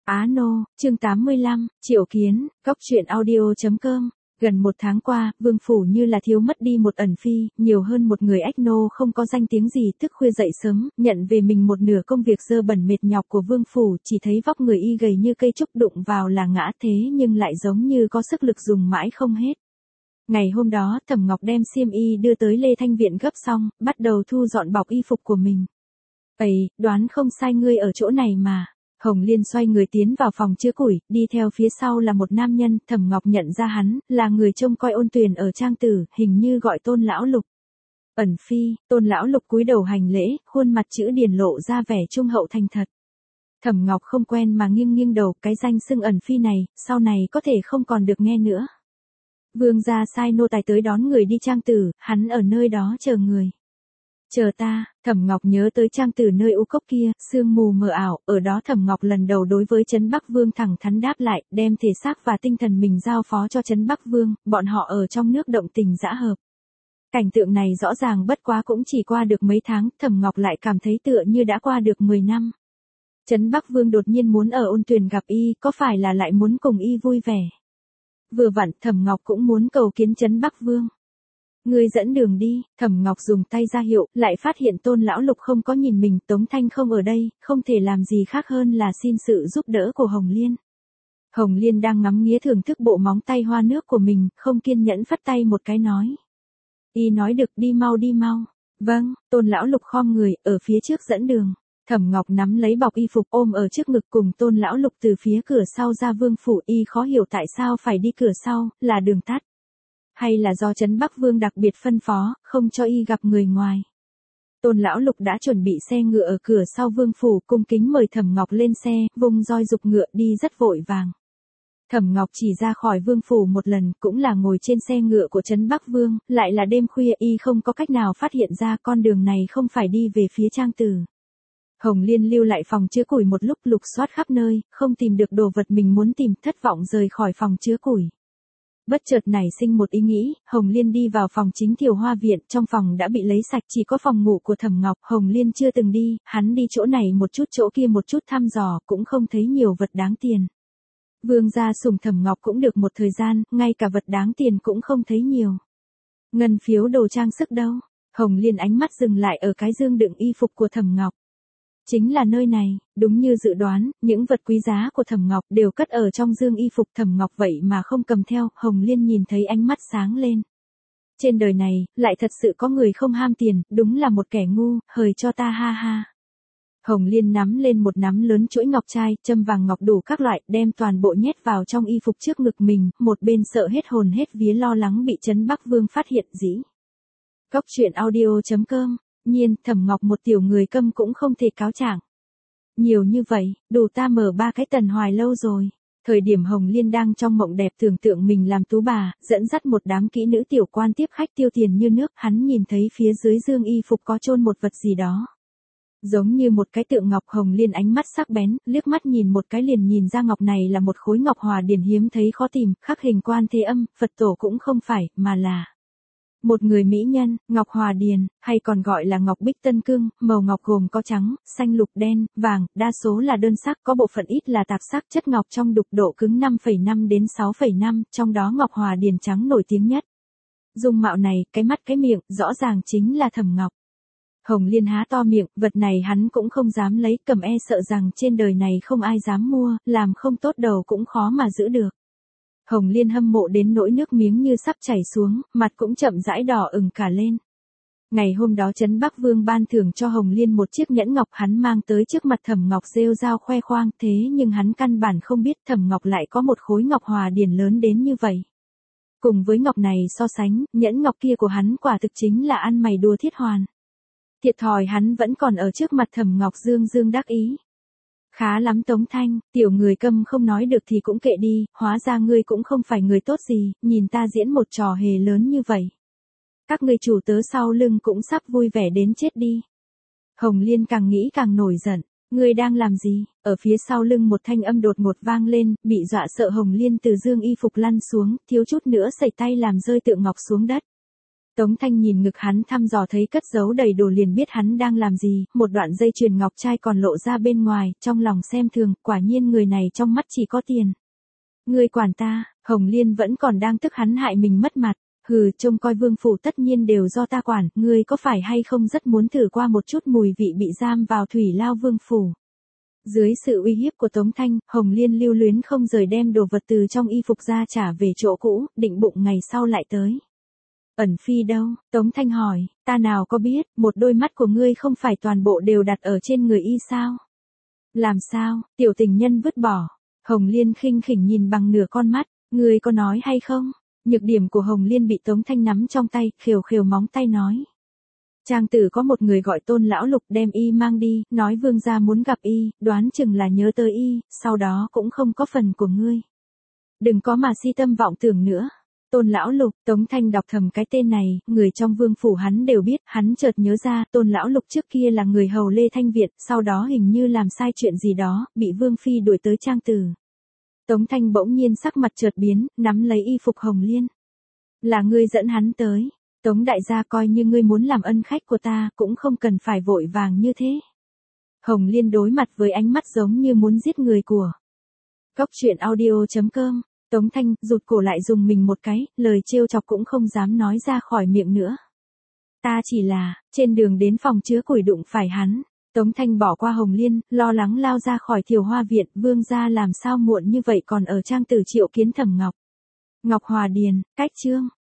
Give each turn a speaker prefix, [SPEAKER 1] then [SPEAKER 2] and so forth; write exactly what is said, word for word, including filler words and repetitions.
[SPEAKER 1] Á Nô, chương tám mươi lăm, Triệu Kiến, Góc truyện audio chấm com. Gần một tháng qua, Vương Phủ như là thiếu mất đi một ẩn phi, nhiều hơn một người ách nô không có danh tiếng gì, thức khuya dậy sớm, nhận về mình một nửa công việc dơ bẩn mệt nhọc của Vương Phủ, chỉ thấy vóc người y gầy như cây trúc đụng vào là ngã thế nhưng lại giống như có sức lực dùng mãi không hết. Ngày hôm đó, Thẩm Ngọc đem xiêm y đưa tới Lê Thanh Viện gấp xong, bắt đầu thu dọn bọc y phục của mình. Ây, đoán không sai ngươi ở chỗ này mà. Hồng Liên xoay người tiến vào phòng chứa củi, đi theo phía sau là một nam nhân, Thẩm Ngọc nhận ra hắn, là người trông coi Ôn Tuyền ở trang tử, hình như gọi Tôn Lão Lục. Ẩn phi, Tôn Lão Lục cúi đầu hành lễ, khuôn mặt chữ điển lộ ra vẻ trung hậu thành thật. Thẩm Ngọc không quen mà nghiêng nghiêng đầu, cái danh xưng ẩn phi này, sau này có thể không còn được nghe nữa. Vương gia sai nô tài tới đón người đi trang tử, hắn ở nơi đó chờ người. Chờ ta, Thẩm Ngọc nhớ tới trang tử nơi u cốc kia, sương mù mờ ảo, ở đó Thẩm Ngọc lần đầu đối với Trấn Bắc Vương thẳng thắn đáp lại, đem thể xác và tinh thần mình giao phó cho Trấn Bắc Vương, bọn họ ở trong nước động tình dã hợp. Cảnh tượng này rõ ràng bất quá cũng chỉ qua được mấy tháng, Thẩm Ngọc lại cảm thấy tựa như đã qua được mười năm. Trấn Bắc Vương đột nhiên muốn ở Ôn Tuyền gặp y, có phải là lại muốn cùng y vui vẻ? Vừa vặn, Thẩm Ngọc cũng muốn cầu kiến Trấn Bắc Vương. Ngươi dẫn đường đi, Thẩm Ngọc dùng tay ra hiệu, lại phát hiện Tôn Lão Lục không có nhìn mình, Tống Thanh không ở đây, không thể làm gì khác hơn là xin sự giúp đỡ của Hồng Liên. Hồng Liên đang ngắm nghía thưởng thức bộ móng tay hoa nước của mình, không kiên nhẫn phất tay một cái nói. Y nói được, đi mau đi mau. Vâng, Tôn Lão Lục khom người, ở phía trước dẫn đường. Thẩm Ngọc nắm lấy bọc y phục ôm ở trước ngực cùng Tôn Lão Lục từ phía cửa sau ra Vương Phủ, y khó hiểu tại sao phải đi cửa sau, là đường tắt. Hay là do Trấn Bắc Vương đặc biệt phân phó, không cho y gặp người ngoài. Tôn Lão Lục đã chuẩn bị xe ngựa ở cửa sau Vương Phủ, cung kính mời Thẩm Ngọc lên xe, vung roi giục ngựa đi rất vội vàng. Thẩm Ngọc chỉ ra khỏi Vương Phủ một lần, cũng là ngồi trên xe ngựa của Trấn Bắc Vương, lại là đêm khuya, y không có cách nào phát hiện ra con đường này không phải đi về phía trang tử. Hồng Liên lưu lại phòng chứa củi một lúc, lục soát khắp nơi, không tìm được đồ vật mình muốn tìm, thất vọng rời khỏi phòng chứa củi. Bất chợt nảy sinh một ý nghĩ, Hồng Liên đi vào phòng chính Thiều Hoa Viện, trong phòng đã bị lấy sạch, chỉ có phòng ngủ của Thẩm Ngọc, Hồng Liên chưa từng đi, hắn đi chỗ này một chút chỗ kia một chút thăm dò, cũng không thấy nhiều vật đáng tiền. Vương gia sủng Thẩm Ngọc cũng được một thời gian, ngay cả vật đáng tiền cũng không thấy nhiều. Ngân phiếu đồ trang sức đâu? Hồng Liên ánh mắt dừng lại ở cái dương đựng y phục của Thẩm Ngọc. Chính là nơi này, đúng như dự đoán, những vật quý giá của Thẩm Ngọc đều cất ở trong dương y phục Thẩm Ngọc vậy mà không cầm theo, Hồng Liên nhìn thấy ánh mắt sáng lên. Trên đời này, lại thật sự có người không ham tiền, đúng là một kẻ ngu, hời cho ta ha ha. Hồng Liên nắm lên một nắm lớn chuỗi ngọc trai, châm vàng ngọc đủ các loại, đem toàn bộ nhét vào trong y phục trước ngực mình, một bên sợ hết hồn hết vía lo lắng bị Trấn Bắc Vương phát hiện dĩ. Góc truyện audio chấm com. Nhiên, Thẩm Ngọc một tiểu người câm cũng không thể cáo trạng. Nhiều như vậy, đủ ta mở ba cái Tần Hoài lâu rồi. Thời điểm Hồng Liên đang trong mộng đẹp tưởng tượng mình làm tú bà, dẫn dắt một đám kỹ nữ tiểu quan tiếp khách tiêu tiền như nước, hắn nhìn thấy phía dưới dương y phục có chôn một vật gì đó. Giống như một cái tượng ngọc. Hồng Liên ánh mắt sắc bén, liếc mắt nhìn một cái liền nhìn ra ngọc này là một khối ngọc hòa điển hiếm thấy khó tìm, khắc hình Quan Thế Âm, Phật tổ cũng không phải, mà là một người mỹ nhân, Ngọc Hòa Điền, hay còn gọi là Ngọc Bích Tân Cương, màu ngọc gồm có trắng, xanh lục đen, vàng, đa số là đơn sắc, có bộ phận ít là tạp sắc, chất ngọc trong đục độ cứng năm phẩy năm đến sáu phẩy năm, trong đó Ngọc Hòa Điền trắng nổi tiếng nhất. Dung mạo này, cái mắt cái miệng, rõ ràng chính là Thẩm Ngọc. Hồng Liên há to miệng, vật này hắn cũng không dám lấy, cầm e sợ rằng trên đời này không ai dám mua, làm không tốt đầu cũng khó mà giữ được. Hồng Liên hâm mộ đến nỗi nước miếng như sắp chảy xuống, mặt cũng chậm rãi đỏ ửng cả lên. Ngày hôm đó Trấn Bắc Vương ban thưởng cho Hồng Liên một chiếc nhẫn ngọc, hắn mang tới trước mặt Thẩm Ngọc rêu rao khoe khoang, thế nhưng hắn căn bản không biết Thẩm Ngọc lại có một khối ngọc hòa điển lớn đến như vậy. Cùng với ngọc này so sánh, nhẫn ngọc kia của hắn quả thực chính là ăn mày đùa thiết hoàn. Thiệt thòi hắn vẫn còn ở trước mặt Thẩm Ngọc dương dương đắc ý. Khá lắm Tống Thanh, tiểu người câm không nói được thì cũng kệ đi, hóa ra ngươi cũng không phải người tốt gì, nhìn ta diễn một trò hề lớn như vậy. Các ngươi chủ tớ sau lưng cũng sắp vui vẻ đến chết đi. Hồng Liên càng nghĩ càng nổi giận, ngươi đang làm gì? Ở phía sau lưng một thanh âm đột ngột vang lên, bị dọa sợ Hồng Liên từ dương y phục lăn xuống, thiếu chút nữa sẩy tay làm rơi tượng ngọc xuống đất. Tống Thanh nhìn ngực hắn thăm dò thấy cất giấu đầy đồ liền biết hắn đang làm gì, một đoạn dây chuyền ngọc trai còn lộ ra bên ngoài, trong lòng xem thường, quả nhiên người này trong mắt chỉ có tiền. Ngươi quản ta, Hồng Liên vẫn còn đang tức hắn hại mình mất mặt, hừ, trông coi vương phủ tất nhiên đều do ta quản, ngươi có phải hay không rất muốn thử qua một chút mùi vị bị giam vào thủy lao vương phủ. Dưới sự uy hiếp của Tống Thanh, Hồng Liên lưu luyến không rời đem đồ vật từ trong y phục ra trả về chỗ cũ, định bụng ngày sau lại tới. Ẩn Phi đâu? Tống Thanh hỏi, ta nào có biết, một đôi mắt của ngươi không phải toàn bộ đều đặt ở trên người y sao? Làm sao, tiểu tình nhân vứt bỏ. Hồng Liên khinh khỉnh nhìn bằng nửa con mắt, ngươi có nói hay không? Nhược điểm của Hồng Liên bị Tống Thanh nắm trong tay, khều khều móng tay nói. Trang tử có một người gọi Tôn lão lục đem y mang đi, nói vương gia muốn gặp y, đoán chừng là nhớ tới y, sau đó cũng không có phần của ngươi. Đừng có mà si tâm vọng tưởng nữa. Tôn lão lục, Tống Thanh đọc thầm cái tên này, người trong vương phủ hắn đều biết, hắn chợt nhớ ra, Tôn lão lục trước kia là người hầu Lê Thanh Việt, sau đó hình như làm sai chuyện gì đó, bị vương phi đuổi tới Trang tử. Tống Thanh bỗng nhiên sắc mặt chợt biến, nắm lấy y phục Hồng Liên. Là ngươi dẫn hắn tới. Tống đại gia coi như ngươi muốn làm ân khách của ta, cũng không cần phải vội vàng như thế. Hồng Liên đối mặt với ánh mắt giống như muốn giết người của. Cóc truyện audio chấm com. Tống Thanh rụt cổ lại dùng mình một cái, lời trêu chọc cũng không dám nói ra khỏi miệng nữa. Ta chỉ là, trên đường đến phòng chứa củi đụng phải hắn. Tống Thanh bỏ qua Hồng Liên, lo lắng lao ra khỏi Thiều Hoa viện, vương gia làm sao muộn như vậy còn ở Trang tử triệu kiến Thẩm Ngọc. Ngọc Hòa Điền, cách chương.